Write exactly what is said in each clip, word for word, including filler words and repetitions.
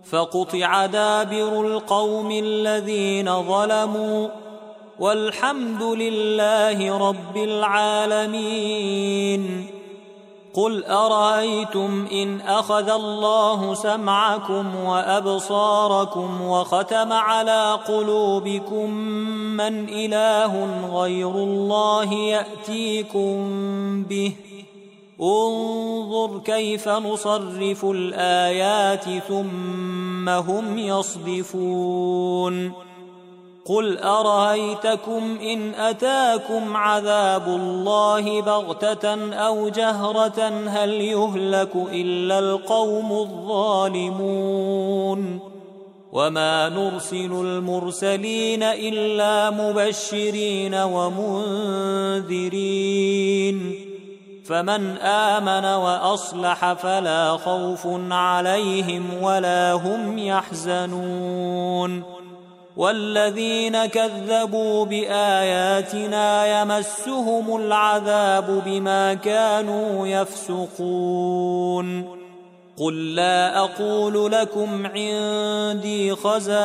فقطع دابر القوم الذين ظلموا والحمد لله رب العالمين. قل أرأيتم إن أخذ الله سمعكم وأبصاركم وختم على قلوبكم من إله غير الله يأتيكم به؟ انظر كيف نصرف الآيات ثم هم يصدفون. قل أرأيتكم إن أتاكم عذاب الله بغتة أو جهرة هل يهلك إلا القوم الظالمون؟ وما نرسل المرسلين إلا مبشرين ومنذرين، فمن آمن وأصلح فلا خوف عليهم ولا هم يحزنون. والذين كذبوا بآياتنا يمسهم العذاب بما كانوا يفسقون. قل لا أقول لكم عندي خزائن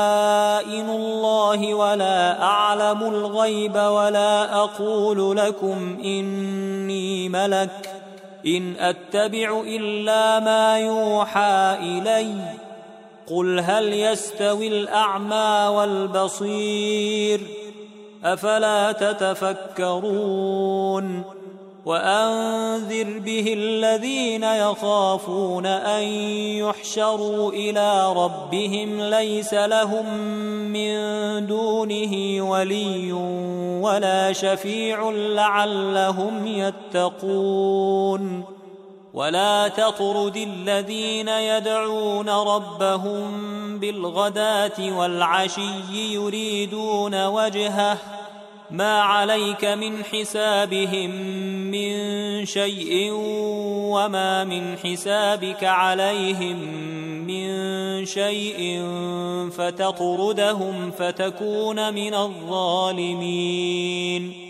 الله ولا أعلم الغيب ولا أقول لكم إني ملك إن أتبع إلا ما يوحى إلي. قل هل يستوي الأعمى والبصير أفلا تتفكرون؟ وأنذر به الذين يخافون أن يحشروا إلى ربهم ليس لهم من دونه ولي ولا شفيع لعلهم يتقون. ولا تطرد الذين يدعون ربهم بالغداة والعشي يريدون وجهه ما عليك من حسابهم من شيء وما من حسابك عليهم من شيء فتطردهم فتكون من الظالمين.